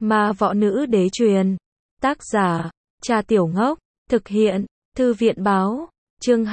Ma võ nữ đế truyền. Tác giả, Cha Tiểu Ngốc. Thực hiện, Thư viện báo. Chương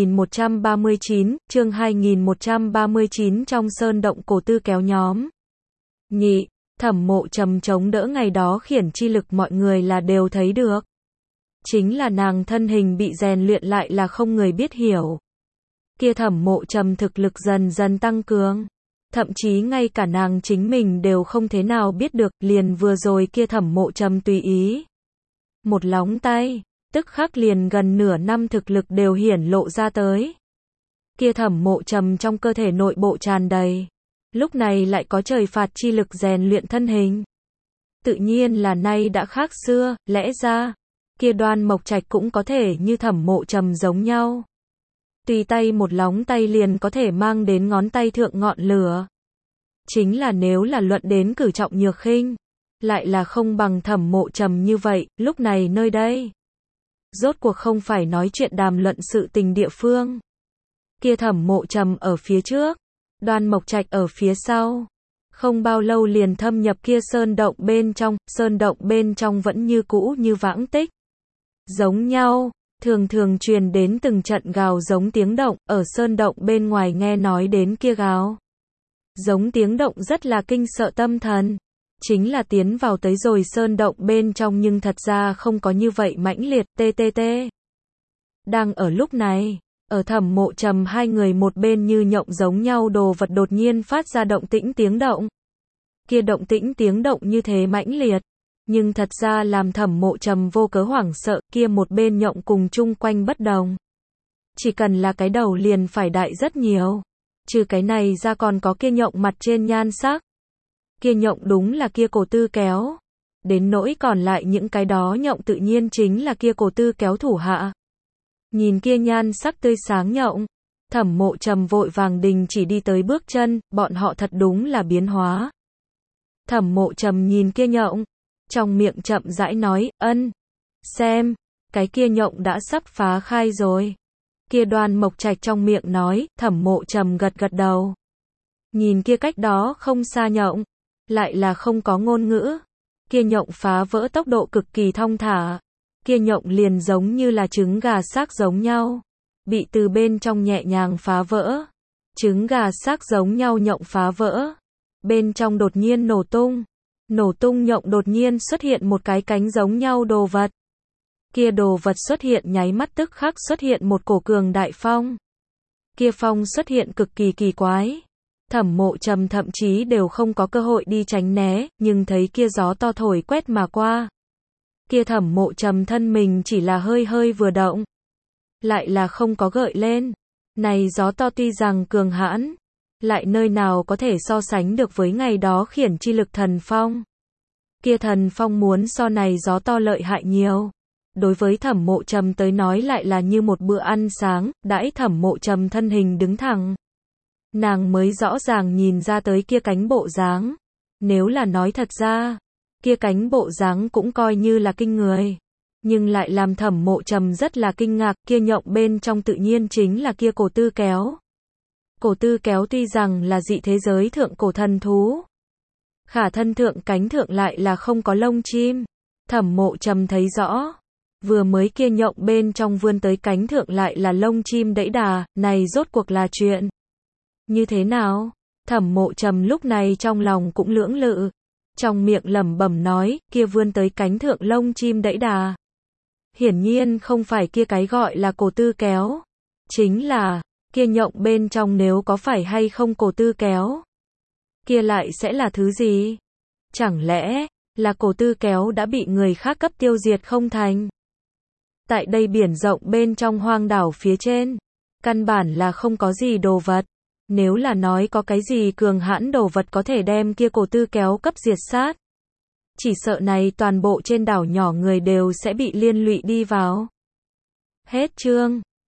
2139 trong sơn động cổ tư kéo nhóm. Nhị, Thẩm Mộ Trầm chống đỡ ngày đó khiển chi lực mọi người là đều thấy được. Chính là nàng thân hình bị rèn luyện lại là không người biết hiểu. Kia Thẩm Mộ Trầm thực lực dần dần tăng cường. Thậm chí ngay cả nàng chính mình đều không thế nào biết được, liền vừa rồi kia Thẩm Mộ Trầm tùy ý. Một lóng tay, tức khắc liền gần nửa năm thực lực đều hiển lộ ra tới. Kia Thẩm Mộ Trầm trong cơ thể nội bộ tràn đầy. Lúc này lại có trời phạt chi lực rèn luyện thân hình. Tự nhiên là nay đã khác xưa, lẽ ra, kia Đoan Mộc Trạch cũng có thể như Thẩm Mộ Trầm giống nhau. Tùy tay một lóng tay liền có thể mang đến ngón tay thượng ngọn lửa. Chính là nếu là luận đến cử trọng nhược khinh, lại là không bằng Thẩm Mộ Trầm như vậy, lúc này nơi đây. Rốt cuộc không phải nói chuyện đàm luận sự tình địa phương. Kia Thẩm Mộ Trầm ở phía trước, Đoan Mộc Trạch ở phía sau. Không bao lâu liền thâm nhập kia sơn động bên trong vẫn như cũ như vãng tích. Giống nhau, thường thường truyền đến từng trận gào giống tiếng động, ở sơn động bên ngoài nghe nói đến kia gào. Giống tiếng động rất là kinh sợ tâm thần. Chính là tiến vào tới rồi sơn động bên trong nhưng thật ra không có như vậy mãnh liệt, ttt. Đang ở lúc này, ở Thẩm Mộ Trầm hai người một bên như nhộng giống nhau đồ vật đột nhiên phát ra động tĩnh tiếng động. Kia động tĩnh tiếng động như thế mãnh liệt, nhưng thật ra làm Thẩm Mộ Trầm vô cớ hoảng sợ, kia một bên nhộng cùng chung quanh bất đồng. Chỉ cần là cái đầu liền phải đại rất nhiều. Trừ cái này ra còn có kia nhộng mặt trên nhan sắc. Kia nhộng đúng là kia cổ tư kéo. Đến nỗi còn lại những cái đó nhộng tự nhiên chính là kia cổ tư kéo thủ hạ. Nhìn kia nhan sắc tươi sáng nhộng, Thẩm Mộ Trầm vội vàng đình chỉ đi tới bước chân, bọn họ thật đúng là biến hóa. Thẩm Mộ Trầm nhìn kia nhộng, trong miệng chậm rãi nói, xem, cái kia nhộng đã sắp phá khai rồi. Kia Đoan Mộc Trạch trong miệng nói, Thẩm Mộ Trầm gật gật đầu. Nhìn kia cách đó không xa nhộng, lại là không có ngôn ngữ. Kia nhộng phá vỡ tốc độ cực kỳ thong thả. Kia nhộng liền giống như là trứng gà xác giống nhau, bị từ bên trong nhẹ nhàng phá vỡ. Trứng gà xác giống nhau nhộng phá vỡ, bên trong đột nhiên nổ tung nhộng đột nhiên xuất hiện một cái cánh giống nhau đồ vật. Kia đồ vật xuất hiện nháy mắt tức khắc xuất hiện một cổ cường đại phong. Kia phong xuất hiện cực kỳ kỳ quái. Thẩm Mộ Trầm thậm chí đều không có cơ hội đi tránh né, nhưng thấy kia gió to thổi quét mà qua. Kia Thẩm Mộ Trầm thân mình chỉ là hơi hơi vừa động, lại là không có gợi lên. Này gió to tuy rằng cường hãn, lại nơi nào có thể so sánh được với ngày đó khiển chi lực thần phong. Kia thần phong muốn so này gió to lợi hại nhiều. Đối với Thẩm Mộ Trầm tới nói lại là như một bữa ăn sáng, đãi Thẩm Mộ Trầm thân hình đứng thẳng. Nàng mới rõ ràng nhìn ra tới kia cánh bộ dáng. Nếu là nói thật ra, kia cánh bộ dáng cũng coi như là kinh người. Nhưng lại làm Thẩm Mộ Trầm rất là kinh ngạc, kia nhộng bên trong tự nhiên chính là kia cổ tư kéo. Cổ tư kéo tuy rằng là dị thế giới thượng cổ thần thú, khả thân thượng cánh thượng lại là không có lông chim. Thẩm Mộ Trầm thấy rõ, vừa mới kia nhộng bên trong vươn tới cánh thượng lại là lông chim đẫy đà, này rốt cuộc là chuyện như thế nào? Thẩm Mộ Trầm lúc này trong lòng cũng lưỡng lự, trong miệng lẩm bẩm nói, kia vươn tới cánh thượng lông chim đẫy đà. Hiển nhiên không phải kia cái gọi là cổ tư kéo, chính là kia nhộng bên trong nếu có phải hay không cổ tư kéo, kia lại sẽ là thứ gì? Chẳng lẽ là cổ tư kéo đã bị người khác cấp tiêu diệt không thành? Tại đây biển rộng bên trong hoang đảo phía trên, căn bản là không có gì đồ vật. Nếu là nói có cái gì cường hãn đồ vật có thể đem kia cổ tư kéo cấp diệt sát, chỉ sợ này toàn bộ trên đảo nhỏ người đều sẽ bị liên lụy đi vào. Hết chương.